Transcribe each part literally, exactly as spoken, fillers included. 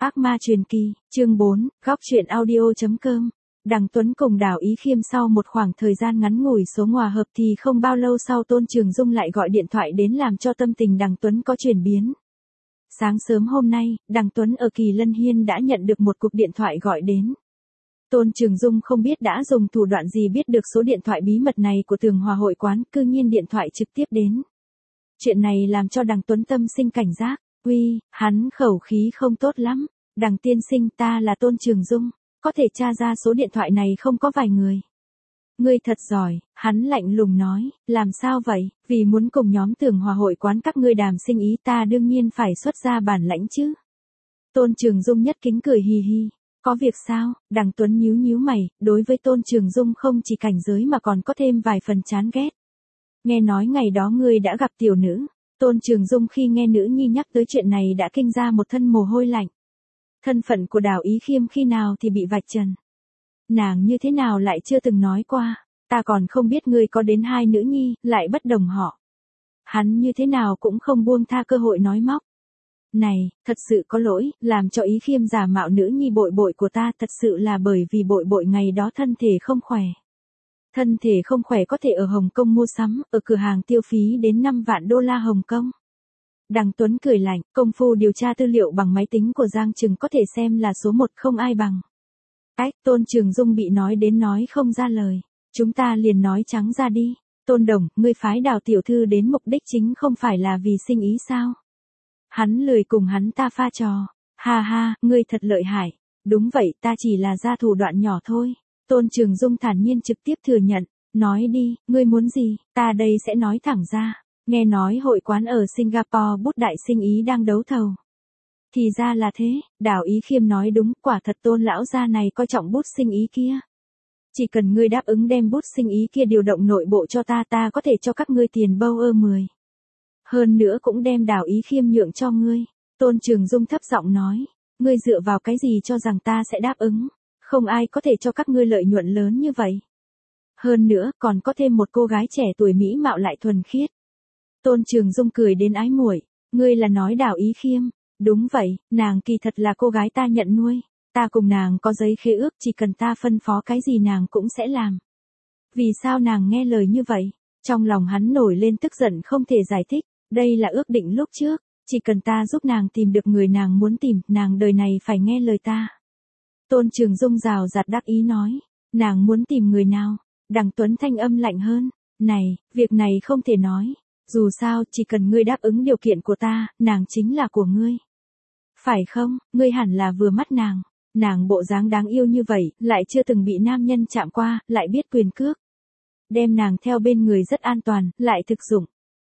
Ác ma truyền kỳ, chương bốn, góc truyện audio.com. Đằng Tuấn cùng Đào Ý Khiêm sau một khoảng thời gian ngắn ngủi số hòa hợp thì không bao lâu sau Tôn Trường Dung lại gọi điện thoại đến làm cho tâm tình Đằng Tuấn có chuyển biến. Sáng sớm hôm nay, Đằng Tuấn ở Kỳ Lân Hiên đã nhận được một cuộc điện thoại gọi đến. Tôn Trường Dung không biết đã dùng thủ đoạn gì biết được số điện thoại bí mật này của Tường Hòa hội quán, cư nhiên điện thoại trực tiếp đến. Chuyện này làm cho Đằng Tuấn tâm sinh cảnh giác. Uy, hắn khẩu khí không tốt lắm. Đằng tiên sinh, ta là Tôn Trường Dung, có thể tra ra số điện thoại này không có vài người. Ngươi thật giỏi, hắn lạnh lùng nói, làm sao vậy, vì muốn cùng nhóm Tường Hòa hội quán các ngươi đàm sinh ý ta đương nhiên phải xuất ra bản lãnh chứ. Tôn Trường Dung nhất kính cười hì hì, có việc sao? Đằng Tuấn nhíu nhíu mày, đối với Tôn Trường Dung không chỉ cảnh giới mà còn có thêm vài phần chán ghét. Nghe nói ngày đó ngươi đã gặp tiểu nữ. Tôn Trường Dung khi nghe nữ nhi nhắc tới chuyện này đã kinh ra một thân mồ hôi lạnh. Thân phận của Đào Ý Khiêm khi nào thì bị vạch trần. Nàng như thế nào lại chưa từng nói qua, ta còn không biết ngươi có đến hai nữ nhi, lại bất đồng họ. Hắn như thế nào cũng không buông tha cơ hội nói móc. Này, thật sự có lỗi, làm cho Ý Khiêm giả mạo nữ nhi bội bội của ta thật sự là bởi vì bội bội ngày đó thân thể không khỏe. Thân thể không khỏe có thể ở Hồng Kông mua sắm, ở cửa hàng tiêu phí đến năm vạn đô la Hồng Kông. Đằng Tuấn cười lạnh, công phu điều tra tư liệu bằng máy tính của Giang Trừng có thể xem là số một không ai bằng. Ách, Tôn Trường Dung bị nói đến nói không ra lời. Chúng ta liền nói trắng ra đi. Tôn Đồng, ngươi phái Đào tiểu thư đến mục đích chính không phải là vì sinh ý sao? Hắn lười cùng hắn ta pha trò. Ha ha, ngươi thật lợi hại. Đúng vậy, ta chỉ là ra thủ đoạn nhỏ thôi. Tôn Trường Dung thản nhiên trực tiếp thừa nhận, nói đi, ngươi muốn gì, ta đây sẽ nói thẳng ra. Nghe nói hội quán ở Singapore bút đại sinh ý đang đấu thầu. Thì ra là thế, Đào Ý Khiêm nói đúng, quả thật Tôn lão gia này coi trọng bút sinh ý kia. Chỉ cần ngươi đáp ứng đem bút sinh ý kia điều động nội bộ cho ta, ta có thể cho các ngươi tiền bâu ơ mười. Hơn nữa cũng đem Đào Ý Khiêm nhượng cho ngươi. Tôn Trường Dung thấp giọng nói, ngươi dựa vào cái gì cho rằng ta sẽ đáp ứng? Không ai có thể cho các ngươi lợi nhuận lớn như vậy. Hơn nữa, còn có thêm một cô gái trẻ tuổi mỹ mạo lại thuần khiết. Tôn Trường Dung cười đến ái muội, ngươi là nói Đào Ý Khiêm? Đúng vậy, nàng kỳ thật là cô gái ta nhận nuôi. Ta cùng nàng có giấy khế ước, chỉ cần ta phân phó cái gì nàng cũng sẽ làm. Vì sao nàng nghe lời như vậy? Trong lòng hắn nổi lên tức giận không thể giải thích. Đây là ước định lúc trước, chỉ cần ta giúp nàng tìm được người nàng muốn tìm, nàng đời này phải nghe lời ta. Tôn Trường Dung rào rạt đắc ý nói, nàng muốn tìm người nào? Đằng Tuấn thanh âm lạnh hơn, này, việc này không thể nói. Dù sao, chỉ cần ngươi đáp ứng điều kiện của ta, nàng chính là của ngươi. Phải không, ngươi hẳn là vừa mắt nàng. Nàng bộ dáng đáng yêu như vậy, lại chưa từng bị nam nhân chạm qua, lại biết quyền cước. Đem nàng theo bên người rất an toàn, lại thực dụng.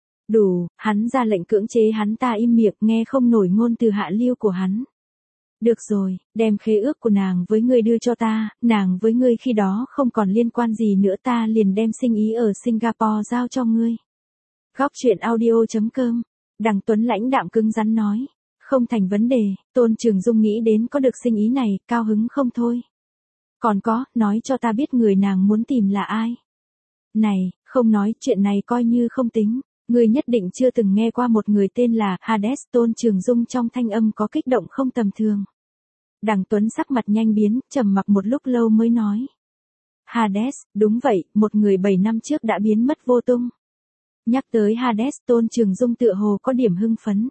Đủ, hắn ra lệnh cưỡng chế hắn ta im miệng, nghe không nổi ngôn từ hạ lưu của hắn. Được rồi, đem khế ước của nàng với ngươi đưa cho ta, nàng với ngươi khi đó không còn liên quan gì nữa, ta liền đem sinh ý ở Singapore giao cho ngươi. Góc truyện audio.com. Đằng Tuấn lãnh đạm cứng rắn nói, không thành vấn đề. Tôn Trường Dung nghĩ đến có được sinh ý này, cao hứng không thôi. Còn có, nói cho ta biết người nàng muốn tìm là ai. Này, không nói, chuyện này coi như không tính. Ngươi nhất định chưa từng nghe qua một người tên là Hades. Tôn Trường Dung trong thanh âm có kích động không tầm thường. Đằng Tuấn sắc mặt nhanh biến, trầm mặc một lúc lâu mới nói. Hades, đúng vậy, một người bảy năm trước đã biến mất vô tung. Nhắc tới Hades, Tôn Trường Dung tựa hồ có điểm hưng phấn.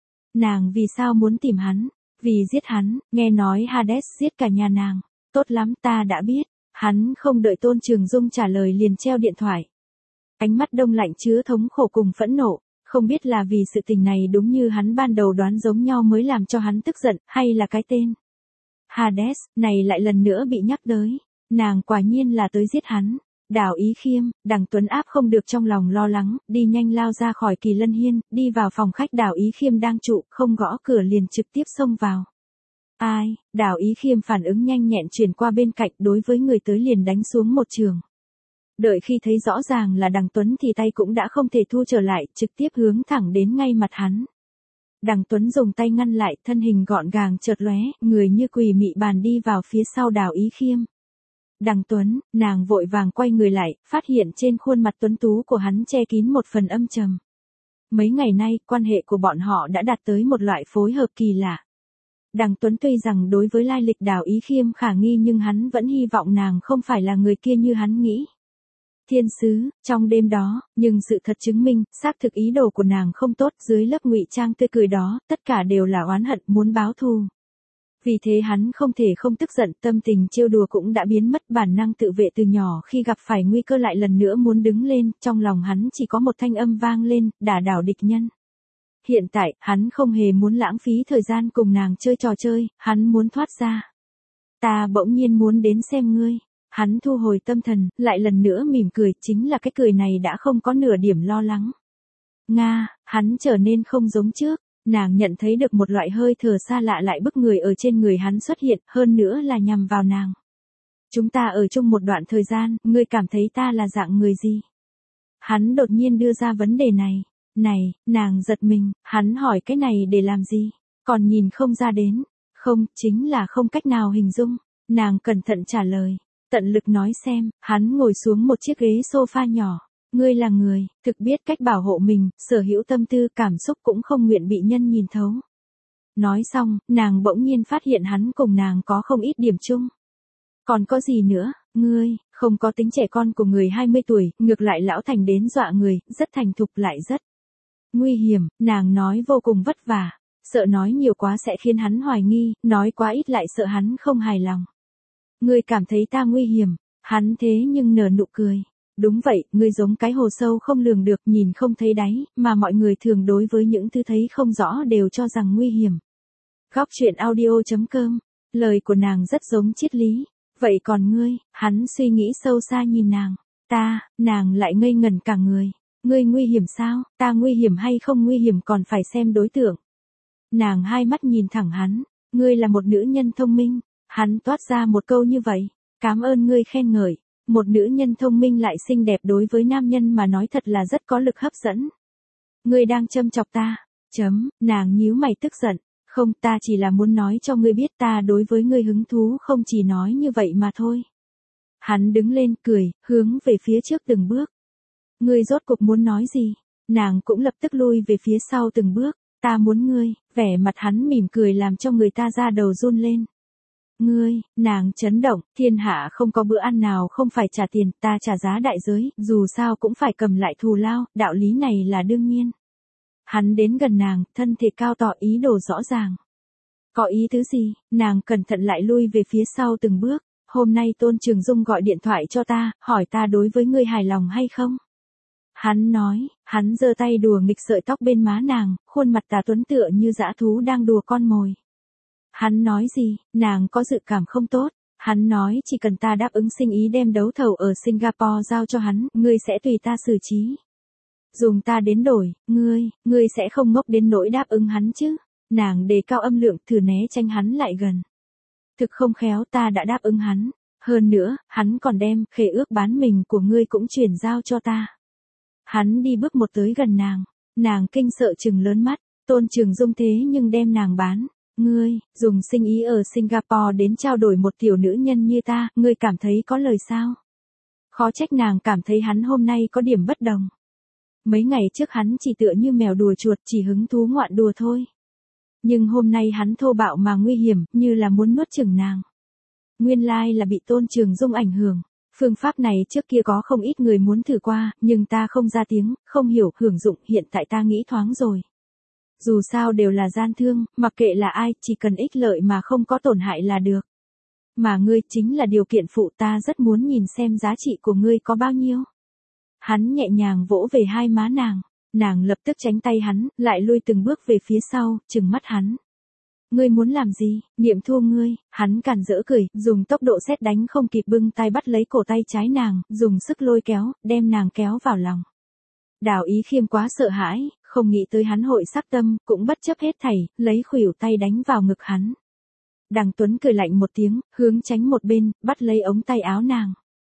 Nàng vì sao muốn tìm hắn? Vì giết hắn, nghe nói Hades giết cả nhà nàng. Tốt lắm, ta đã biết. Hắn không đợi Tôn Trường Dung trả lời liền treo điện thoại. Ánh mắt đông lạnh chứa thống khổ cùng phẫn nộ, không biết là vì sự tình này đúng như hắn ban đầu đoán giống nhau mới làm cho hắn tức giận, hay là cái tên. Hades, này lại lần nữa bị nhắc tới, nàng quả nhiên là tới giết hắn. Đào Ý Khiêm, Đằng Tuấn áp không được trong lòng lo lắng, đi nhanh lao ra khỏi Kỳ Lân Hiên, đi vào phòng khách Đào Ý Khiêm đang trụ, không gõ cửa liền trực tiếp xông vào. Ai? Đào Ý Khiêm phản ứng nhanh nhẹn chuyển qua bên cạnh, đối với người tới liền đánh xuống một trường. Đợi khi thấy rõ ràng là Đằng Tuấn thì tay cũng đã không thể thu trở lại, trực tiếp hướng thẳng đến ngay mặt hắn. Đằng Tuấn dùng tay ngăn lại, thân hình gọn gàng chợt lóe, người như quỷ mị bàn đi vào phía sau Đào Ý Khiêm. Đằng Tuấn, nàng vội vàng quay người lại, phát hiện trên khuôn mặt tuấn tú của hắn che kín một phần âm trầm. Mấy ngày nay, quan hệ của bọn họ đã đạt tới một loại phối hợp kỳ lạ. Đằng Tuấn tuy rằng đối với lai lịch Đào Ý Khiêm khả nghi nhưng hắn vẫn hy vọng nàng không phải là người kia như hắn nghĩ. Thiên sứ, trong đêm đó, nhưng sự thật chứng minh, xác thực ý đồ của nàng không tốt, dưới lớp ngụy trang tươi cười đó, tất cả đều là oán hận muốn báo thù. Vì thế hắn không thể không tức giận, tâm tình trêu đùa cũng đã biến mất, bản năng tự vệ từ nhỏ khi gặp phải nguy cơ lại lần nữa muốn đứng lên, trong lòng hắn chỉ có một thanh âm vang lên, đả đảo địch nhân. Hiện tại, hắn không hề muốn lãng phí thời gian cùng nàng chơi trò chơi, hắn muốn thoát ra. Ta bỗng nhiên muốn đến xem ngươi. Hắn thu hồi tâm thần, lại lần nữa mỉm cười, chính là cái cười này đã không có nửa điểm lo lắng. Nga, hắn trở nên không giống trước, nàng nhận thấy được một loại hơi thở xa lạ lại bức người ở trên người hắn xuất hiện, hơn nữa là nhằm vào nàng. Chúng ta ở chung một đoạn thời gian, ngươi cảm thấy ta là dạng người gì? Hắn đột nhiên đưa ra vấn đề này. Này, nàng giật mình, hắn hỏi cái này để làm gì? Còn nhìn không ra đến. Không, chính là không cách nào hình dung. Nàng cẩn thận trả lời. Tận lực nói xem, hắn ngồi xuống một chiếc ghế sofa nhỏ. Ngươi là người, thực biết cách bảo hộ mình, sở hữu tâm tư cảm xúc cũng không nguyện bị nhân nhìn thấu. Nói xong, nàng bỗng nhiên phát hiện hắn cùng nàng có không ít điểm chung. Còn có gì nữa, ngươi, không có tính trẻ con của người hai mươi tuổi, ngược lại lão thành đến dọa người, rất thành thục lại rất nguy hiểm, nàng nói vô cùng vất vả. Sợ nói nhiều quá sẽ khiến hắn hoài nghi, nói quá ít lại sợ hắn không hài lòng. Ngươi cảm thấy ta nguy hiểm, hắn thế nhưng nở nụ cười. Đúng vậy, ngươi giống cái hồ sâu không lường được, nhìn không thấy đáy, mà mọi người thường đối với những thứ thấy không rõ đều cho rằng nguy hiểm. Góc truyện audio chấm com, lời của nàng rất giống triết lý. Vậy còn ngươi, hắn suy nghĩ sâu xa nhìn nàng. Ta, nàng lại ngây ngẩn cả người. Ngươi nguy hiểm sao, ta nguy hiểm hay không nguy hiểm còn phải xem đối tượng. Nàng hai mắt nhìn thẳng hắn, ngươi là một nữ nhân thông minh. Hắn toát ra một câu như vậy, cảm ơn ngươi khen ngợi. Một nữ nhân thông minh lại xinh đẹp đối với nam nhân mà nói thật là rất có lực hấp dẫn. Ngươi đang châm chọc ta, chấm, nàng nhíu mày tức giận. Không, ta chỉ là muốn nói cho ngươi biết ta đối với ngươi hứng thú không chỉ nói như vậy mà thôi. Hắn đứng lên cười, hướng về phía trước từng bước. Ngươi rốt cuộc muốn nói gì? Nàng cũng lập tức lui về phía sau từng bước. Ta muốn ngươi, vẻ mặt hắn mỉm cười làm cho người ta da đầu run lên. Ngươi, nàng chấn động, thiên hạ không có bữa ăn nào không phải trả tiền, ta trả giá đại giới, dù sao cũng phải cầm lại thù lao, đạo lý này là đương nhiên. Hắn đến gần nàng, thân thể cao tỏ ý đồ rõ ràng. Có ý tứ gì, nàng cẩn thận lại lui về phía sau từng bước. Hôm nay Tôn Trường Dung gọi điện thoại cho ta, hỏi ta đối với ngươi hài lòng hay không? Hắn nói, hắn giơ tay đùa nghịch sợi tóc bên má nàng, khuôn mặt tà tuấn tựa như dã thú đang đùa con mồi. Hắn nói gì, nàng có dự cảm không tốt. Hắn nói chỉ cần ta đáp ứng sinh ý đem đấu thầu ở Singapore giao cho hắn, ngươi sẽ tùy ta xử trí. Dùng ta đến đổi, ngươi, ngươi sẽ không ngốc đến nỗi đáp ứng hắn chứ. Nàng đề cao âm lượng thử né tránh hắn lại gần. Thực không khéo ta đã đáp ứng hắn. Hơn nữa, hắn còn đem khế ước bán mình của ngươi cũng chuyển giao cho ta. Hắn đi bước một tới gần nàng. Nàng kinh sợ trừng lớn mắt. Tôn Trường Dung thế nhưng đem nàng bán. Ngươi, dùng sinh ý ở Singapore đến trao đổi một tiểu nữ nhân như ta, ngươi cảm thấy có lời sao? Khó trách nàng cảm thấy hắn hôm nay có điểm bất đồng. Mấy ngày trước hắn chỉ tựa như mèo đùa chuột, chỉ hứng thú ngoạn đùa thôi. Nhưng hôm nay hắn thô bạo mà nguy hiểm, như là muốn nuốt chửng nàng. Nguyên lai là bị Tôn Trường Dung ảnh hưởng. Phương pháp này trước kia có không ít người muốn thử qua, nhưng ta không ra tiếng, không hiểu, hưởng dụng, hiện tại ta nghĩ thoáng rồi. Dù sao đều là gian thương, mặc kệ là ai, chỉ cần ích lợi mà không có tổn hại là được. Mà ngươi chính là điều kiện phụ, ta rất muốn nhìn xem giá trị của ngươi có bao nhiêu. Hắn nhẹ nhàng vỗ về hai má nàng, nàng lập tức tránh tay hắn, lại lui từng bước về phía sau, trừng mắt hắn. Ngươi muốn làm gì, nghiệm thu ngươi, hắn cản rỡ cười, dùng tốc độ sét đánh không kịp bưng tay bắt lấy cổ tay trái nàng, dùng sức lôi kéo, đem nàng kéo vào lòng. Đào Ý Khiêm quá sợ hãi, không nghĩ tới hắn hội sắc tâm, cũng bất chấp hết thảy, lấy khuỷu tay đánh vào ngực hắn. Đằng Tuấn cười lạnh một tiếng, hướng tránh một bên, bắt lấy ống tay áo nàng.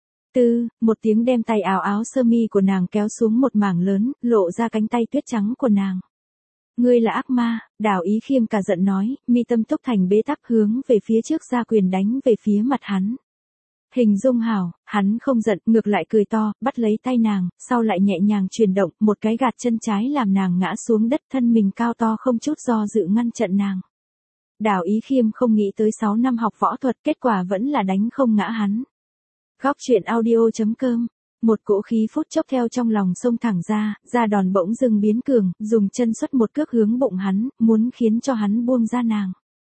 Tư, một tiếng đem tay áo áo sơ mi của nàng kéo xuống một mảng lớn, lộ ra cánh tay tuyết trắng của nàng. Ngươi là ác ma, Đào Ý Khiêm cả giận nói, mi tâm túc thành bế tắc hướng về phía trước ra quyền đánh về phía mặt hắn. Hình dung hảo, hắn không giận, ngược lại cười to, bắt lấy tay nàng, sau lại nhẹ nhàng chuyển động, một cái gạt chân trái làm nàng ngã xuống đất, thân mình cao to không chút do dự ngăn chặn nàng. Đào Ý Khiêm không nghĩ tới sáu năm học võ thuật kết quả vẫn là đánh không ngã hắn. Góc truyện audio.com. Một cỗ khí phút chốc theo trong lòng xông thẳng ra, ra đòn bỗng dưng biến cường, dùng chân xuất một cước hướng bụng hắn, muốn khiến cho hắn buông ra nàng.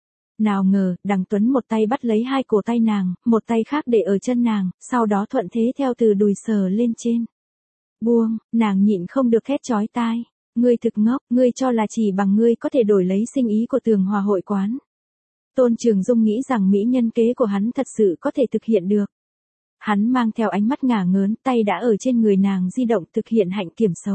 Nào ngờ, Đằng Tuấn một tay bắt lấy hai cổ tay nàng, một tay khác để ở chân nàng, sau đó thuận thế theo từ đùi sờ lên trên. Buông, nàng nhịn không được thét chói tai. Ngươi thực ngốc, ngươi cho là chỉ bằng ngươi có thể đổi lấy sinh ý của Tường Hòa hội quán. Tôn Trường Dung nghĩ rằng mỹ nhân kế của hắn thật sự có thể thực hiện được. Hắn mang theo ánh mắt ngả ngớn, tay đã ở trên người nàng di động thực hiện hạnh kiểm xấu.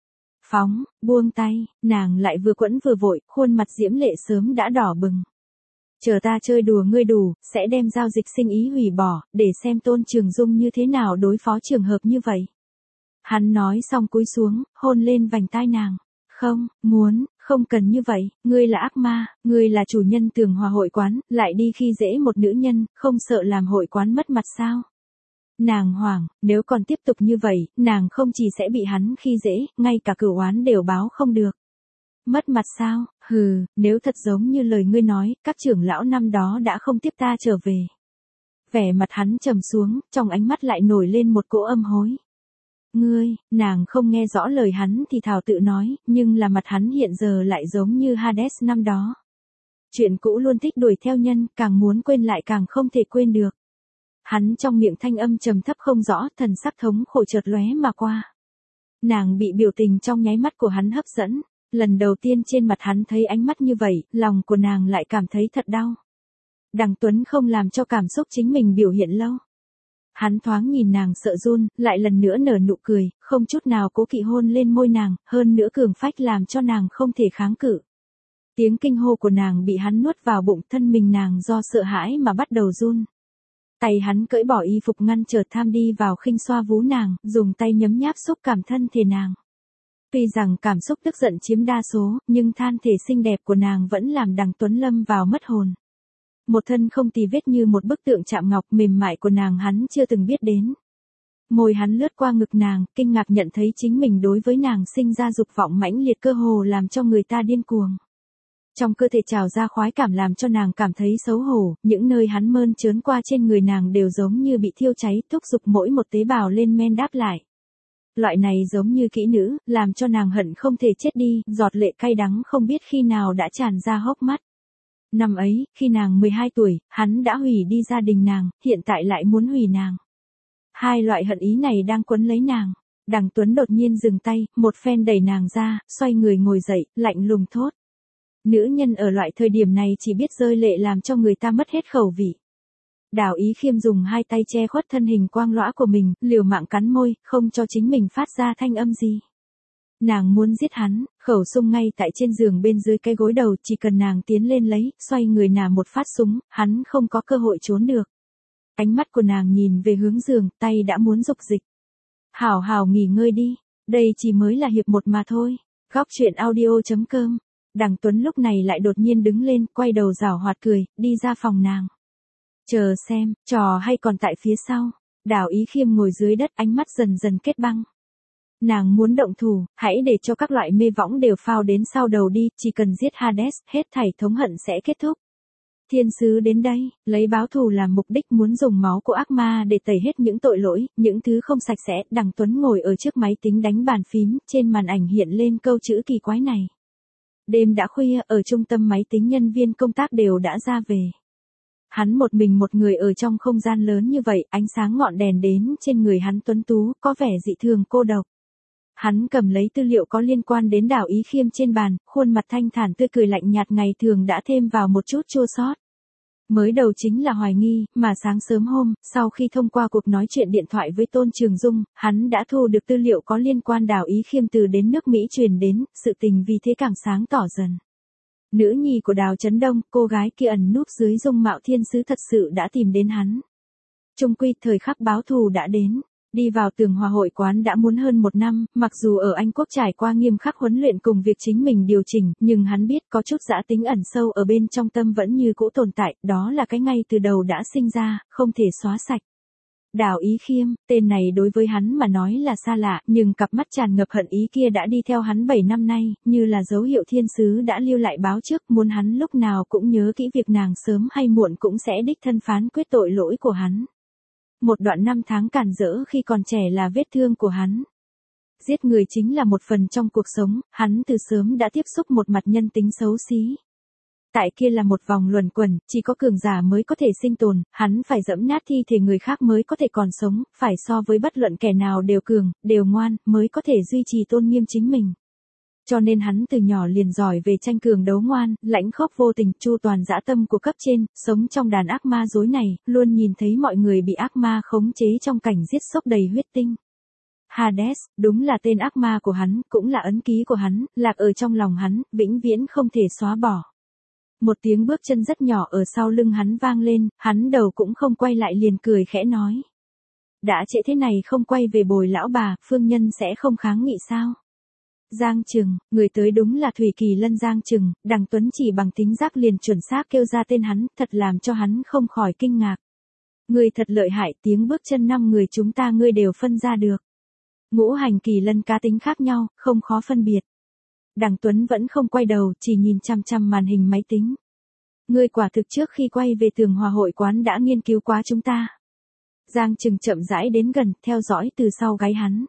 Phóng, buông tay, nàng lại vừa quẫn vừa vội, khuôn mặt diễm lệ sớm đã đỏ bừng. Chờ ta chơi đùa ngươi đủ, sẽ đem giao dịch sinh ý hủy bỏ, để xem Tôn Trường Dung như thế nào đối phó trường hợp như vậy. Hắn nói xong cúi xuống, hôn lên vành tai nàng. Không, muốn, không cần như vậy, ngươi là ác ma, ngươi là chủ nhân Tường Hòa hội quán, lại đi khi dễ một nữ nhân, không sợ làm hội quán mất mặt sao? Nàng hoảng, nếu còn tiếp tục như vậy, nàng không chỉ sẽ bị hắn khi dễ, ngay cả cửu oán đều báo không được. Mất mặt sao? Hừ, nếu thật giống như lời ngươi nói, các trưởng lão năm đó đã không tiếp ta trở về. Vẻ mặt hắn trầm xuống, trong ánh mắt lại nổi lên một cỗ âm hối. Ngươi, nàng không nghe rõ lời hắn thì thào tự nói, nhưng là mặt hắn hiện giờ lại giống như Hades năm đó. Chuyện cũ luôn thích đuổi theo nhân, càng muốn quên lại càng không thể quên được. Hắn trong miệng thanh âm trầm thấp không rõ, thần sắc thống khổ chợt lóe mà qua. Nàng bị biểu tình trong nháy mắt của hắn hấp dẫn, lần đầu tiên trên mặt hắn thấy ánh mắt như vậy, lòng của nàng lại cảm thấy thật đau. Đằng Tuấn không làm cho cảm xúc chính mình biểu hiện lâu. Hắn thoáng nhìn nàng sợ run, lại lần nữa nở nụ cười, không chút nào cố kỵ hôn lên môi nàng, hơn nữa cường phách làm cho nàng không thể kháng cự. Tiếng kinh hô của nàng bị hắn nuốt vào bụng, thân mình nàng do sợ hãi mà bắt đầu run. Tay hắn cởi bỏ y phục ngăn trở tham đi vào khinh xoa vú nàng, dùng tay nhấm nháp xúc cảm thân thể nàng. Tuy rằng cảm xúc tức giận chiếm đa số, nhưng than thể xinh đẹp của nàng vẫn làm Đằng Tuấn lâm vào mất hồn. Một thân không tì vết như một bức tượng chạm ngọc mềm mại của nàng hắn chưa từng biết đến. Môi hắn lướt qua ngực nàng, kinh ngạc nhận thấy chính mình đối với nàng sinh ra dục vọng mãnh liệt cơ hồ làm cho người ta điên cuồng. Trong cơ thể trào ra khoái cảm làm cho nàng cảm thấy xấu hổ, những nơi hắn mơn trớn qua trên người nàng đều giống như bị thiêu cháy, thúc giục mỗi một tế bào lên men đáp lại. Loại này giống như kỹ nữ, làm cho nàng hận không thể chết đi, giọt lệ cay đắng không biết khi nào đã tràn ra hốc mắt. Năm ấy, khi nàng mười hai tuổi, hắn đã hủy đi gia đình nàng, hiện tại lại muốn hủy nàng. Hai loại hận ý này đang quấn lấy nàng. Đằng Tuấn đột nhiên dừng tay, một phen đẩy nàng ra, xoay người ngồi dậy, lạnh lùng thốt. Nữ nhân ở loại thời điểm này chỉ biết rơi lệ làm cho người ta mất hết khẩu vị. Đào Ý Khiêm dùng hai tay che khuất thân hình quang lõa của mình, liều mạng cắn môi, không cho chính mình phát ra thanh âm gì. Nàng muốn giết hắn, khẩu súng ngay tại trên giường bên dưới cái gối đầu, chỉ cần nàng tiến lên lấy, xoay người nả một phát súng, hắn không có cơ hội trốn được. Ánh mắt của nàng nhìn về hướng giường, tay đã muốn dục dịch. Hảo hảo nghỉ ngơi đi, đây chỉ mới là hiệp một mà thôi. Góc truyện audio.com. Đằng Tuấn lúc này lại đột nhiên đứng lên, quay đầu giảo hoạt cười, đi ra phòng nàng. Chờ xem, trò hay còn tại phía sau. Đào Ý Khiêm ngồi dưới đất, ánh mắt dần dần kết băng. Nàng muốn động thủ, hãy để cho các loại mê võng đều phao đến sau đầu đi, chỉ cần giết Hades, hết thảy thống hận sẽ kết thúc. Thiên sứ đến đây, lấy báo thù làm mục đích, muốn dùng máu của ác ma để tẩy hết những tội lỗi, những thứ không sạch sẽ. Đằng Tuấn ngồi ở trước máy tính đánh bàn phím, trên màn ảnh hiện lên câu chữ kỳ quái này. Đêm đã khuya, ở trung tâm máy tính nhân viên công tác đều đã ra về. Hắn một mình một người ở trong không gian lớn như vậy, ánh sáng ngọn đèn đến trên người hắn tuấn tú, có vẻ dị thường cô độc. Hắn cầm lấy tư liệu có liên quan đến Đào Ý Khiêm trên bàn, khuôn mặt thanh thản tươi cười lạnh nhạt ngày thường đã thêm vào một chút chua xót. Mới đầu chính là hoài nghi, mà sáng sớm hôm, sau khi thông qua cuộc nói chuyện điện thoại với Tôn Trường Dung, hắn đã thu được tư liệu có liên quan Đào Ý Khiêm từ đến nước Mỹ truyền đến, sự tình vì thế càng sáng tỏ dần. Nữ nhi của Đào Chấn Đông, cô gái kia ẩn núp dưới dung mạo thiên sứ thật sự đã tìm đến hắn. Chung quy thời khắc báo thù đã đến. Đi vào Tường Hòa hội quán đã muốn hơn một năm, mặc dù ở Anh Quốc trải qua nghiêm khắc huấn luyện cùng việc chính mình điều chỉnh, nhưng hắn biết có chút dã tính ẩn sâu ở bên trong tâm vẫn như cũ tồn tại, đó là cái ngay từ đầu đã sinh ra, không thể xóa sạch. Đào Ý Khiêm, tên này đối với hắn mà nói là xa lạ, nhưng cặp mắt tràn ngập hận ý kia đã đi theo hắn bảy năm nay, như là dấu hiệu thiên sứ đã lưu lại báo trước, muốn hắn lúc nào cũng nhớ kỹ việc nàng sớm hay muộn cũng sẽ đích thân phán quyết tội lỗi của hắn. Một đoạn năm tháng cản rỡ khi còn trẻ là vết thương của hắn. Giết người chính là một phần trong cuộc sống, hắn từ sớm đã tiếp xúc một mặt nhân tính xấu xí. Tại kia là một vòng luẩn quẩn, chỉ có cường giả mới có thể sinh tồn, hắn phải dẫm nát thi thể người khác mới có thể còn sống, phải so với bất luận kẻ nào đều cường, đều ngoan, mới có thể duy trì tôn nghiêm chính mình. Cho nên hắn từ nhỏ liền giỏi về tranh cường đấu ngoan, lãnh khốc vô tình, chu toàn dã tâm của cấp trên, sống trong đàn ác ma dối này, luôn nhìn thấy mọi người bị ác ma khống chế trong cảnh giết sốc đầy huyết tinh. Hades, đúng là tên ác ma của hắn, cũng là ấn ký của hắn, lạc ở trong lòng hắn, vĩnh viễn không thể xóa bỏ. Một tiếng bước chân rất nhỏ ở sau lưng hắn vang lên, hắn đầu cũng không quay lại liền cười khẽ nói. Đã trễ thế này không quay về bồi lão bà, phương nhân sẽ không kháng nghị sao? Giang Trừng, người tới đúng là Thủy Kỳ Lân Giang Trừng, Đằng Tuấn chỉ bằng tính giác liền chuẩn xác kêu ra tên hắn, thật làm cho hắn không khỏi kinh ngạc. Người thật lợi hại, tiếng bước chân năm người chúng ta ngươi đều phân ra được. Ngũ hành kỳ lân cá tính khác nhau, không khó phân biệt. Đằng Tuấn vẫn không quay đầu, chỉ nhìn chăm chăm màn hình máy tính. Ngươi quả thực trước khi quay về tường hòa hội quán đã nghiên cứu quá chúng ta. Giang Trừng chậm rãi đến gần, theo dõi từ sau gáy hắn.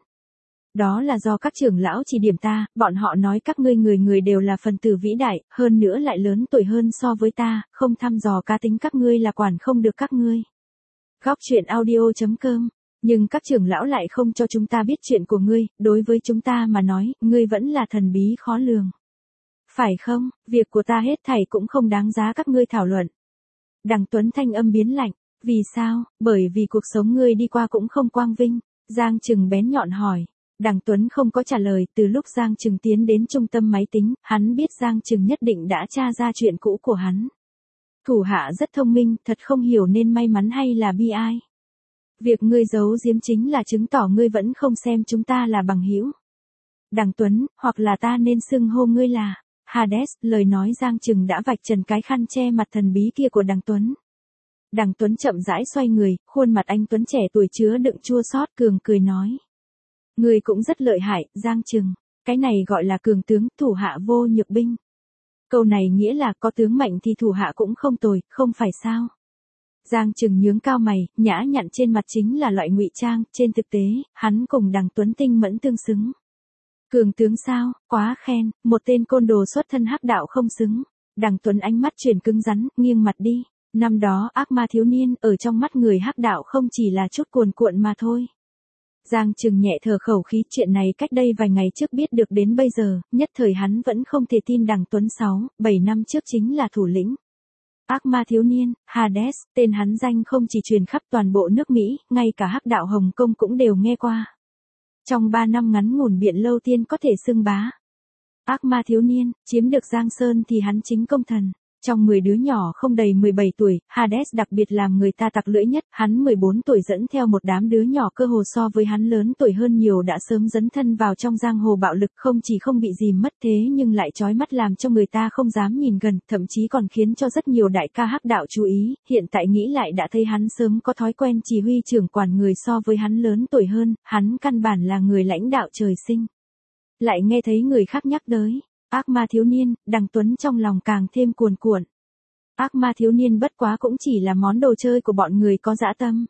Đó là do các trưởng lão chỉ điểm ta, bọn họ nói các ngươi người người đều là phần tử vĩ đại, hơn nữa lại lớn tuổi hơn so với ta, không thăm dò cá tính các ngươi là quản không được các ngươi. Góc truyện audio chấm com. Nhưng các trưởng lão lại không cho chúng ta biết chuyện của ngươi, đối với chúng ta mà nói, ngươi vẫn là thần bí khó lường. Phải không, việc của ta hết thảy cũng không đáng giá các ngươi thảo luận. Đằng Tuấn thanh âm biến lạnh, vì sao, bởi vì cuộc sống ngươi đi qua cũng không quang vinh. Giang Trừng bén nhọn hỏi. Đằng Tuấn không có trả lời, từ lúc Giang Trừng tiến đến trung tâm máy tính, hắn biết Giang Trừng nhất định đã tra ra chuyện cũ của hắn. Thủ hạ rất thông minh, thật không hiểu nên may mắn hay là bi ai. Việc ngươi giấu giếm chính là chứng tỏ ngươi vẫn không xem chúng ta là bằng hữu. Đằng Tuấn, hoặc là ta nên xưng hô ngươi là Hades, lời nói Giang Trừng đã vạch trần cái khăn che mặt thần bí kia của đằng Tuấn. Đằng Tuấn chậm rãi xoay người, khuôn mặt anh Tuấn trẻ tuổi chứa đựng chua xót, cường cười nói. Ngươi cũng rất lợi hại, Giang Trừng, cái này gọi là cường tướng, thủ hạ vô nhược binh. Câu này nghĩa là có tướng mạnh thì thủ hạ cũng không tồi, không phải sao? Giang Trừng nhướng cao mày, nhã nhặn trên mặt chính là loại ngụy trang, trên thực tế, hắn cùng Đằng Tuấn tinh mẫn tương xứng. Cường tướng sao, quá khen, một tên côn đồ xuất thân hắc đạo không xứng. Đằng Tuấn ánh mắt chuyển cứng rắn, nghiêng mặt đi. Năm đó ác ma thiếu niên ở trong mắt người hắc đạo không chỉ là chút cuồn cuộn mà thôi. Giang Trừng nhẹ thở khẩu khí, chuyện này cách đây vài ngày trước biết được đến bây giờ, nhất thời hắn vẫn không thể tin Đằng Tuấn sáu, bảy năm trước chính là thủ lĩnh. Ác ma thiếu niên, Hades, tên hắn danh không chỉ truyền khắp toàn bộ nước Mỹ, ngay cả hắc đạo Hồng Kông cũng đều nghe qua. Trong ba năm ngắn ngủn Biện Lâu Tiên có thể xưng bá. Ác ma thiếu niên, chiếm được Giang Sơn thì hắn chính công thần. Trong mười đứa nhỏ không đầy mười bảy tuổi, Hades đặc biệt làm người ta tặc lưỡi nhất, hắn mười bốn tuổi dẫn theo một đám đứa nhỏ cơ hồ so với hắn lớn tuổi hơn nhiều đã sớm dấn thân vào trong giang hồ bạo lực, không chỉ không bị dìm mất thế nhưng lại chói mắt làm cho người ta không dám nhìn gần, thậm chí còn khiến cho rất nhiều đại ca hắc đạo chú ý, hiện tại nghĩ lại đã thấy hắn sớm có thói quen chỉ huy trưởng quản người so với hắn lớn tuổi hơn, hắn căn bản là người lãnh đạo trời sinh. Lại nghe thấy người khác nhắc tới ác ma thiếu niên, Đằng Tuấn trong lòng càng thêm cuồn cuộn. Ác ma thiếu niên bất quá cũng chỉ là món đồ chơi của bọn người có dã tâm.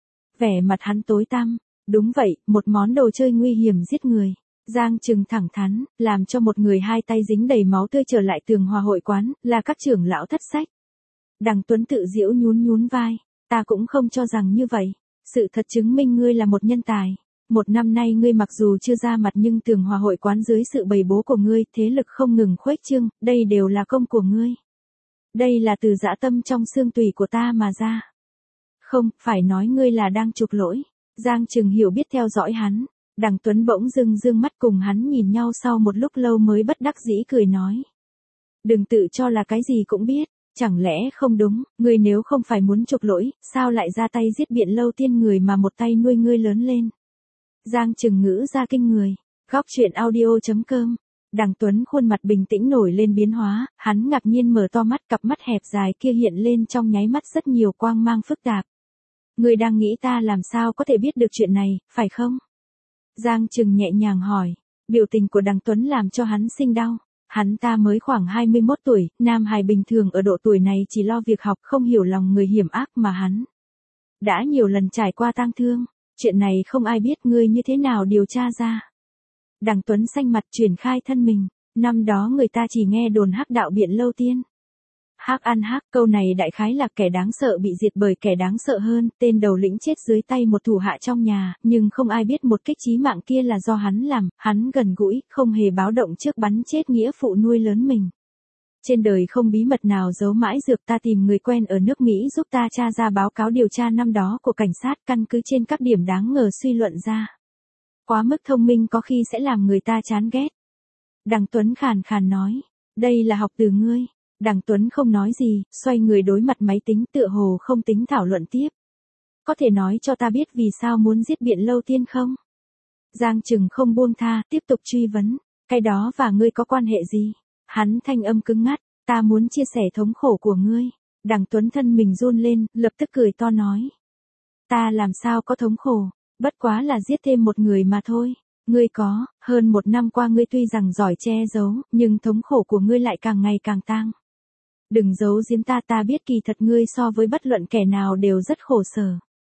Vẻ mặt hắn tối tăm, đúng vậy, một món đồ chơi nguy hiểm giết người. Giang Trừng thẳng thắn, làm cho một người hai tay dính đầy máu tươi trở lại tường hòa hội quán, là các trưởng lão thất sách. Đằng Tuấn tự giễu nhún nhún vai, ta cũng không cho rằng như vậy. Sự thật chứng minh ngươi là một nhân tài. Một năm nay ngươi mặc dù chưa ra mặt nhưng tường hòa hội quán dưới sự bày bố của ngươi, thế lực không ngừng khuếch trương, đây đều là công của ngươi. Đây là từ dã tâm trong xương tủy của ta mà ra. Không, phải nói ngươi là đang trục lỗi. Giang Trừng hiểu biết theo dõi hắn. Đằng Tuấn bỗng dưng dương mắt cùng hắn nhìn nhau sau một lúc lâu mới bất đắc dĩ cười nói. Đừng tự cho là cái gì cũng biết. Chẳng lẽ không đúng, ngươi nếu không phải muốn trục lỗi, sao lại ra tay giết Biện Lâu Tiên người mà một tay nuôi ngươi lớn lên. Giang Trừng ngữ ra kinh người. Góc truyện audio chấm com. Đằng Tuấn khuôn mặt bình tĩnh nổi lên biến hóa, hắn ngạc nhiên mở to mắt, cặp mắt hẹp dài kia hiện lên trong nháy mắt rất nhiều quang mang phức tạp. Ngươi đang nghĩ ta làm sao có thể biết được chuyện này, phải không? Giang Trừng nhẹ nhàng hỏi. Biểu tình của Đằng Tuấn làm cho hắn sinh đau. Hắn ta mới khoảng hai mươi mốt tuổi, nam hài bình thường ở độ tuổi này chỉ lo việc học, không hiểu lòng người hiểm ác mà hắn đã nhiều lần trải qua tang thương. Chuyện này không ai biết, ngươi như thế nào điều tra ra? Đằng Tuấn xanh mặt chuyển khai thân mình. Năm đó người ta chỉ nghe đồn Hắc đạo Biện Lâu Tiên. Hắc ăn hắc, câu này đại khái là kẻ đáng sợ bị diệt bởi kẻ đáng sợ hơn, tên đầu lĩnh chết dưới tay một thủ hạ trong nhà, nhưng không ai biết một kích chí mạng kia là do hắn làm, hắn gần gũi, không hề báo động trước bắn chết nghĩa phụ nuôi lớn mình. Trên đời không bí mật nào giấu mãi dược, ta tìm người quen ở nước Mỹ giúp ta tra ra báo cáo điều tra năm đó của cảnh sát, căn cứ trên các điểm đáng ngờ suy luận ra. Quá mức thông minh có khi sẽ làm người ta chán ghét. Đằng Tuấn khàn khàn nói, đây là học từ ngươi. Đằng Tuấn không nói gì, xoay người đối mặt máy tính tựa hồ không tính thảo luận tiếp. Có thể nói cho ta biết vì sao muốn giết Biện Lâu Tiên không? Giang Trừng không buông tha, tiếp tục truy vấn. Cái đó và ngươi có quan hệ gì? Hắn thanh âm cứng ngắt, ta muốn chia sẻ thống khổ của ngươi. Đằng Tuấn thân mình run lên, lập tức cười to nói. Ta làm sao có thống khổ, bất quá là giết thêm một người mà thôi. Ngươi có, hơn một năm qua ngươi tuy rằng giỏi che giấu, nhưng thống khổ của ngươi lại càng ngày càng tăng. Đừng giấu giếm ta, ta biết kỳ thật ngươi so với bất luận kẻ nào đều rất khổ sở.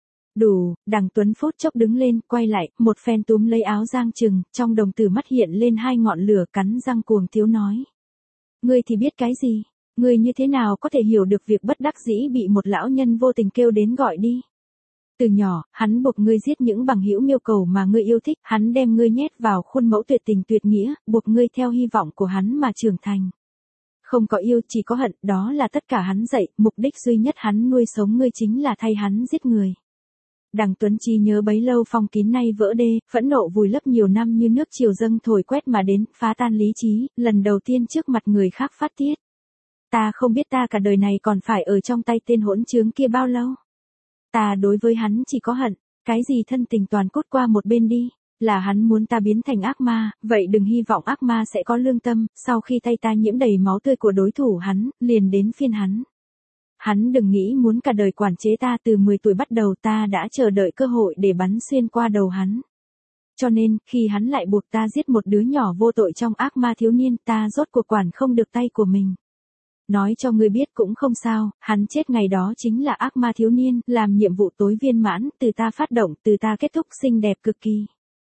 Đủ, Đằng Tuấn phút chốc đứng lên, quay lại, một phen túm lấy áo Giang Trừng, trong đồng tử mắt hiện lên hai ngọn lửa, cắn răng cuồng tiếu nói. Ngươi thì biết cái gì? Ngươi như thế nào có thể hiểu được việc bất đắc dĩ bị một lão nhân vô tình kêu đến gọi đi? Từ nhỏ, hắn buộc ngươi giết những bằng hữu miêu cầu mà ngươi yêu thích, hắn đem ngươi nhét vào khuôn mẫu tuyệt tình tuyệt nghĩa, buộc ngươi theo hy vọng của hắn mà trưởng thành. Không có yêu, chỉ có hận, đó là tất cả hắn dạy, mục đích duy nhất hắn nuôi sống ngươi chính là thay hắn giết người. Đằng Tuấn Chi nhớ bấy lâu phong kín nay vỡ đê, phẫn nộ vùi lấp nhiều năm như nước triều dâng thổi quét mà đến, phá tan lý trí, lần đầu tiên trước mặt người khác phát tiết. Ta không biết ta cả đời này còn phải ở trong tay tên hỗn trướng kia bao lâu. Ta đối với hắn chỉ có hận, cái gì thân tình toàn cút qua một bên đi, là hắn muốn ta biến thành ác ma, vậy đừng hy vọng ác ma sẽ có lương tâm, sau khi tay ta nhiễm đầy máu tươi của đối thủ hắn, liền đến phiên hắn. Hắn đừng nghĩ muốn cả đời quản chế ta, từ mười tuổi bắt đầu ta đã chờ đợi cơ hội để bắn xuyên qua đầu hắn. Cho nên, khi hắn lại buộc ta giết một đứa nhỏ vô tội trong ác ma thiếu niên, ta rốt cuộc quản không được tay của mình. Nói cho ngươi biết cũng không sao, hắn chết ngày đó chính là ác ma thiếu niên, làm nhiệm vụ tối viên mãn, từ ta phát động, từ ta kết thúc xinh đẹp cực kỳ.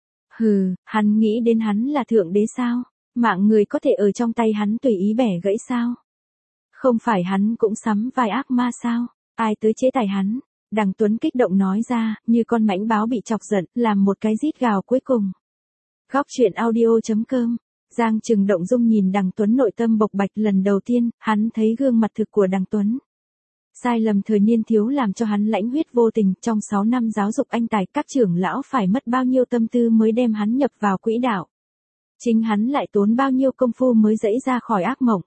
Hừ, hắn nghĩ đến hắn là thượng đế sao? Mạng người có thể ở trong tay hắn tùy ý bẻ gãy sao? Không phải hắn cũng sắm vai ác ma sao? Ai tới chế tài hắn? Đằng Tuấn kích động nói ra, như con mãnh báo bị chọc giận, làm một cái rít gào cuối cùng. Góc truyện audio chấm com. Giang Trừng động dung nhìn Đằng Tuấn, nội tâm bộc bạch. Lần đầu tiên, hắn thấy gương mặt thực của Đằng Tuấn. Sai lầm thời niên thiếu làm cho hắn lãnh huyết vô tình, trong sáu năm giáo dục anh tài, các trưởng lão phải mất bao nhiêu tâm tư mới đem hắn nhập vào quỹ đạo. Chính hắn lại tốn bao nhiêu công phu mới dẫy ra khỏi ác mộng.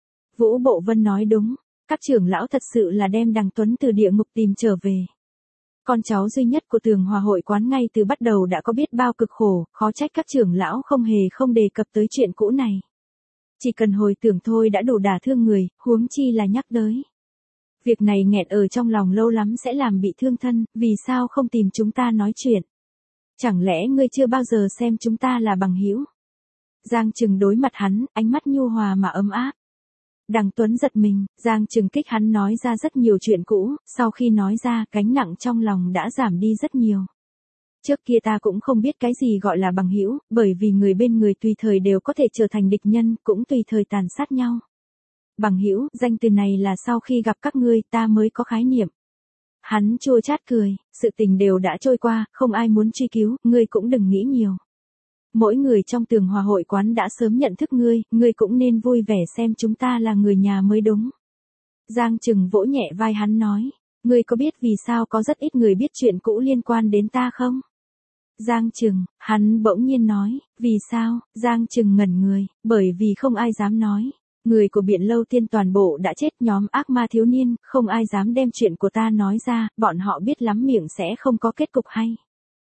Vũ Bộ Vân nói đúng, các trưởng lão thật sự là đem Đằng Tuấn từ địa ngục tìm trở về. Con cháu duy nhất của Tường Hòa hội quán ngay từ bắt đầu đã có biết bao cực khổ, khó trách các trưởng lão không hề không đề cập tới chuyện cũ này. Chỉ cần hồi tưởng thôi đã đủ đả thương người, huống chi là nhắc tới. Việc này nghẹn ở trong lòng lâu lắm sẽ làm bị thương thân, vì sao không tìm chúng ta nói chuyện? Chẳng lẽ ngươi chưa bao giờ xem chúng ta là bằng hữu? Giang Trừng đối mặt hắn, ánh mắt nhu hòa mà ấm áp. Đằng Tuấn giật mình, Giang Trừng kích hắn nói ra rất nhiều chuyện cũ, sau khi nói ra, gánh nặng trong lòng đã giảm đi rất nhiều. Trước kia ta cũng không biết cái gì gọi là bằng hữu, bởi vì người bên người tùy thời đều có thể trở thành địch nhân, cũng tùy thời tàn sát nhau. Bằng hữu, danh từ này là sau khi gặp các ngươi ta mới có khái niệm. Hắn chua chát cười, sự tình đều đã trôi qua, không ai muốn truy cứu, ngươi cũng đừng nghĩ nhiều. Mỗi người trong Tường Hòa hội quán đã sớm nhận thức ngươi, ngươi cũng nên vui vẻ xem chúng ta là người nhà mới đúng. Giang Trừng vỗ nhẹ vai hắn nói, ngươi có biết vì sao có rất ít người biết chuyện cũ liên quan đến ta không? Giang Trừng, hắn bỗng nhiên nói, vì sao? Giang Trừng ngẩn người, bởi vì không ai dám nói. Người của Biện Lâu Tiên toàn bộ đã chết, nhóm ác ma thiếu niên, không ai dám đem chuyện của ta nói ra, bọn họ biết lắm miệng sẽ không có kết cục hay.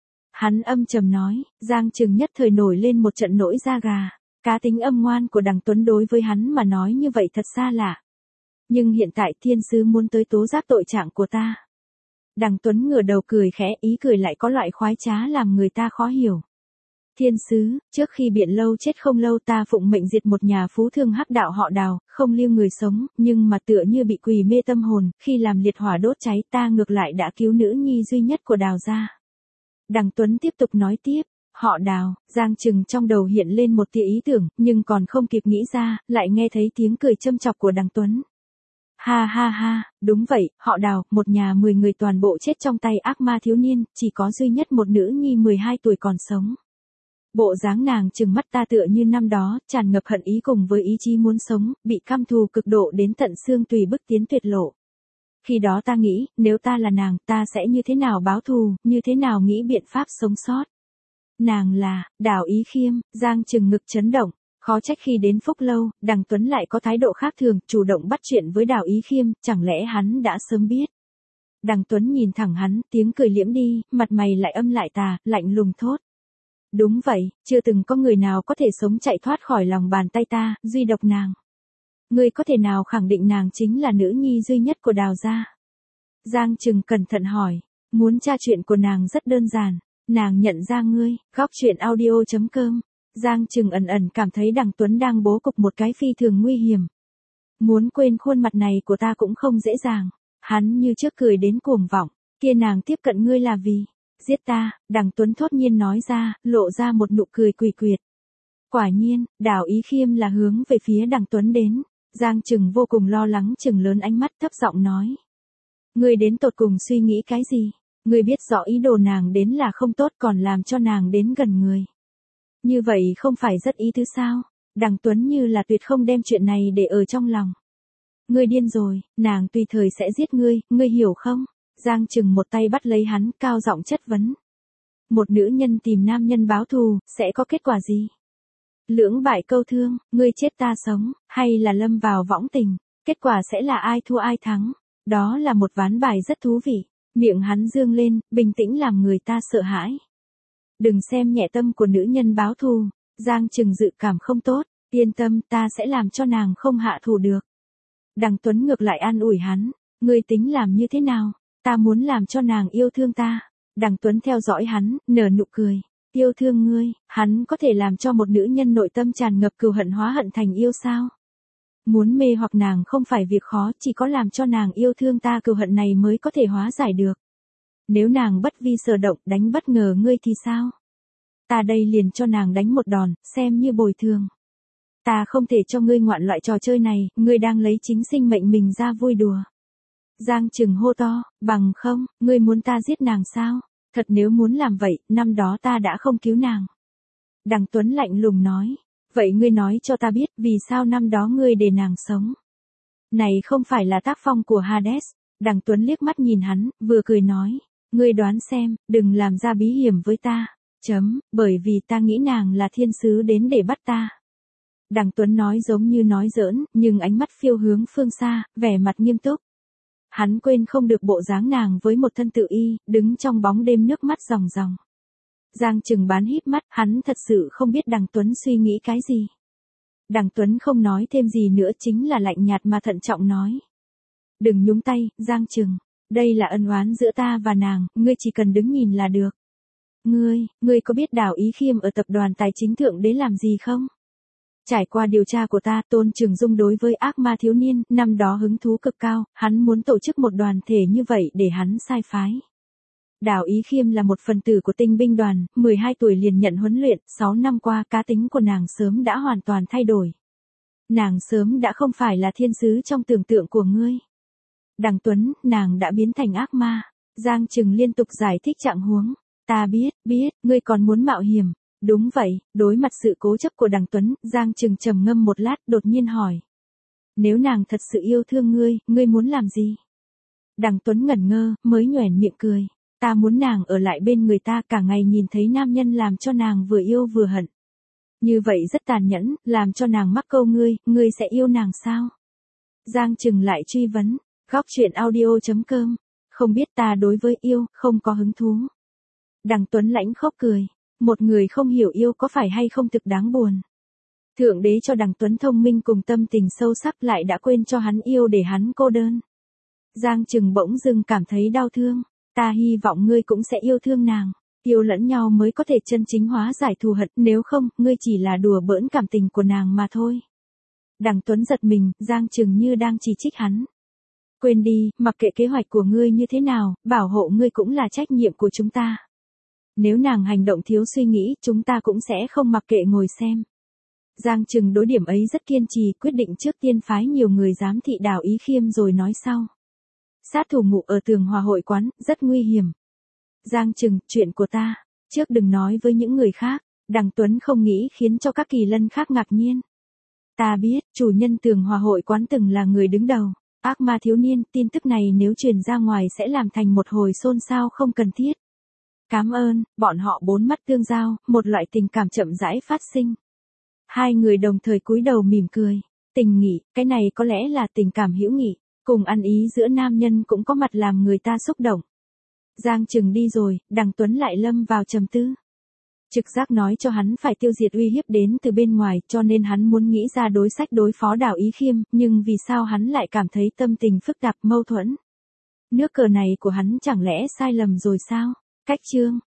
Hắn âm trầm nói, Giang Trừng nhất thời nổi lên một trận nỗi da gà. Cá tính âm ngoan của Đằng Tuấn đối với hắn mà nói như vậy thật xa lạ. Nhưng hiện tại thiên sứ muốn tới tố giác tội trạng của ta. Đằng Tuấn ngửa đầu cười khẽ, ý cười lại có loại khoái trá làm người ta khó hiểu. Thiên sứ, trước khi Biện Lâu chết không lâu ta phụng mệnh diệt một nhà phú thương hắc đạo họ Đào, không lưu người sống, nhưng mà tựa như bị quỷ mê tâm hồn, khi làm liệt hỏa đốt cháy ta ngược lại đã cứu nữ nhi duy nhất của Đào gia. Đằng Tuấn tiếp tục nói tiếp, họ Đào, Giang Trừng trong đầu hiện lên một tia ý tưởng, nhưng còn không kịp nghĩ ra, lại nghe thấy tiếng cười châm chọc của đằng Tuấn. Ha ha ha, đúng vậy, họ Đào, một nhà mười người toàn bộ chết trong tay ác ma thiếu niên, chỉ có duy nhất một nữ nhi mười hai tuổi còn sống. Bộ dáng nàng trừng mắt ta tựa như năm đó, tràn ngập hận ý cùng với ý chí muốn sống, bị căm thù cực độ đến tận xương tùy bức tiến tuyệt lộ. Khi đó ta nghĩ, nếu ta là nàng, ta sẽ như thế nào báo thù, như thế nào nghĩ biện pháp sống sót. Nàng là, Đào Ý Khiêm, Giang Trừng ngực chấn động, khó trách khi đến Phúc Lâu, đằng Tuấn lại có thái độ khác thường, chủ động bắt chuyện với Đào Ý Khiêm, chẳng lẽ hắn đã sớm biết. Đằng Tuấn nhìn thẳng hắn, tiếng cười liễm đi, mặt mày lại âm lại tà, lạnh lùng thốt. Đúng vậy, chưa từng có người nào có thể sống chạy thoát khỏi lòng bàn tay ta, duy độc nàng. Ngươi có thể nào khẳng định nàng chính là nữ nhi duy nhất của Đào gia? Giang Trừng cẩn thận hỏi, muốn tra chuyện của nàng rất đơn giản, nàng nhận ra ngươi, góc chuyện audio chấm com. Giang Trừng ẩn ẩn cảm thấy đằng Tuấn đang bố cục một cái phi thường nguy hiểm. Muốn quên khuôn mặt này của ta cũng không dễ dàng. Hắn như trước cười đến cuồng vọng, kia nàng tiếp cận ngươi là vì giết ta, đằng Tuấn thốt nhiên nói ra, lộ ra một nụ cười quỷ quyệt. Quả nhiên, Đào Ý Khiêm là hướng về phía đằng Tuấn đến. Giang Trừng vô cùng lo lắng chừng lớn ánh mắt thấp giọng nói. Ngươi đến tột cùng suy nghĩ cái gì? Ngươi biết rõ ý đồ nàng đến là không tốt còn làm cho nàng đến gần người. Như vậy không phải rất ý tứ sao? Đằng Tuấn như là tuyệt không đem chuyện này để ở trong lòng. Ngươi điên rồi, nàng tùy thời sẽ giết ngươi, ngươi hiểu không? Giang Trừng một tay bắt lấy hắn, cao giọng chất vấn. Một nữ nhân tìm nam nhân báo thù, sẽ có kết quả gì? Lưỡng bại câu thương, ngươi chết ta sống, hay là lâm vào võng tình, kết quả sẽ là ai thua ai thắng. Đó là một ván bài rất thú vị. Miệng hắn dương lên, bình tĩnh làm người ta sợ hãi. Đừng xem nhẹ tâm của nữ nhân báo thù. Giang Trừng dự cảm không tốt, yên tâm ta sẽ làm cho nàng không hạ thủ được. Đằng Tuấn ngược lại an ủi hắn, ngươi tính làm như thế nào? Ta muốn làm cho nàng yêu thương ta. Đằng Tuấn theo dõi hắn, nở nụ cười. Yêu thương ngươi, hắn có thể làm cho một nữ nhân nội tâm tràn ngập cừu hận hóa hận thành yêu sao? Muốn mê hoặc nàng không phải việc khó, chỉ có làm cho nàng yêu thương ta cừu hận này mới có thể hóa giải được. Nếu nàng bất vi sở động đánh bất ngờ ngươi thì sao? Ta đây liền cho nàng đánh một đòn, xem như bồi thường. Ta không thể cho ngươi ngoạn loại trò chơi này, ngươi đang lấy chính sinh mệnh mình ra vui đùa. Giang Trừng hô to, bằng không, ngươi muốn ta giết nàng sao? Thật nếu muốn làm vậy, năm đó ta đã không cứu nàng. Đằng Tuấn lạnh lùng nói, vậy ngươi nói cho ta biết vì sao năm đó ngươi để nàng sống. Này không phải là tác phong của Hades. Đằng Tuấn liếc mắt nhìn hắn, vừa cười nói, ngươi đoán xem, đừng làm ra bí hiểm với ta. Chấm, bởi vì ta nghĩ nàng là thiên sứ đến để bắt ta. Đằng Tuấn nói giống như nói giỡn, nhưng ánh mắt phiêu hướng phương xa, vẻ mặt nghiêm túc. Hắn quên không được bộ dáng nàng với một thân tự y, đứng trong bóng đêm nước mắt ròng ròng. Giang Trừng bán híp mắt, hắn thật sự không biết đằng Tuấn suy nghĩ cái gì. Đằng Tuấn không nói thêm gì nữa chính là lạnh nhạt mà thận trọng nói. Đừng nhúng tay, Giang Trừng, đây là ân oán giữa ta và nàng, ngươi chỉ cần đứng nhìn là được. Ngươi, ngươi có biết Đào Ý Khiêm ở tập đoàn tài chính Thượng Đế làm gì không? Trải qua điều tra của ta, Tôn Trường Dung đối với ác ma thiếu niên, năm đó hứng thú cực cao, hắn muốn tổ chức một đoàn thể như vậy để hắn sai phái. Đào Ý Khiêm là một phần tử của tinh binh đoàn, mười hai tuổi liền nhận huấn luyện, sáu năm qua cá tính của nàng sớm đã hoàn toàn thay đổi. Nàng sớm đã không phải là thiên sứ trong tưởng tượng của ngươi. Đằng Tuấn, nàng đã biến thành ác ma. Giang Trừng liên tục giải thích trạng huống. Ta biết, biết, ngươi còn muốn mạo hiểm. Đúng vậy, đối mặt sự cố chấp của đằng Tuấn, Giang Trừng trầm ngâm một lát đột nhiên hỏi. Nếu nàng thật sự yêu thương ngươi, ngươi muốn làm gì? Đằng Tuấn ngẩn ngơ, mới nhoẻn miệng cười. Ta muốn nàng ở lại bên người ta cả ngày nhìn thấy nam nhân làm cho nàng vừa yêu vừa hận. Như vậy rất tàn nhẫn, làm cho nàng mắc câu ngươi, ngươi sẽ yêu nàng sao? Giang Trừng lại truy vấn, góc chuyện audio chấm com, không biết ta đối với yêu, không có hứng thú. Đằng Tuấn lãnh khóc cười, một người không hiểu yêu có phải hay không thực đáng buồn. Thượng Đế cho đằng Tuấn thông minh cùng tâm tình sâu sắc lại đã quên cho hắn yêu để hắn cô đơn. Giang Trừng bỗng dưng cảm thấy đau thương. Ta hy vọng ngươi cũng sẽ yêu thương nàng. Yêu lẫn nhau mới có thể chân chính hóa giải thù hận, nếu không, ngươi chỉ là đùa bỡn cảm tình của nàng mà thôi. Đằng Tuấn giật mình, Giang Trừng như đang chỉ trích hắn. Quên đi, mặc kệ kế hoạch của ngươi như thế nào, bảo hộ ngươi cũng là trách nhiệm của chúng ta. Nếu nàng hành động thiếu suy nghĩ, chúng ta cũng sẽ không mặc kệ ngồi xem. Giang Trừng đối điểm ấy rất kiên trì, quyết định trước tiên phái nhiều người giám thị Đào Ý Khiêm rồi nói sau. Sát thủ ngủ ở tường hòa hội quán, rất nguy hiểm. Giang Trừng, chuyện của ta, trước đừng nói với những người khác. Đằng Tuấn không nghĩ khiến cho các kỳ lân khác ngạc nhiên. Ta biết, chủ nhân tường hòa hội quán từng là người đứng đầu. Ác ma thiếu niên, tin tức này nếu truyền ra ngoài sẽ làm thành một hồi xôn xao không cần thiết. Cảm ơn, bọn họ bốn mắt tương giao, một loại tình cảm chậm rãi phát sinh. Hai người đồng thời cúi đầu mỉm cười. Tình nghị, cái này có lẽ là tình cảm hữu nghị, cùng ăn ý giữa nam nhân cũng có mặt làm người ta xúc động. Giang Trừng đi rồi, Đằng Tuấn lại lâm vào trầm tư. Trực giác nói cho hắn phải tiêu diệt uy hiếp đến từ bên ngoài, cho nên hắn muốn nghĩ ra đối sách đối phó Đào Ý Khiêm, nhưng vì sao hắn lại cảm thấy tâm tình phức tạp mâu thuẫn? Nước cờ này của hắn chẳng lẽ sai lầm rồi sao? Cách chương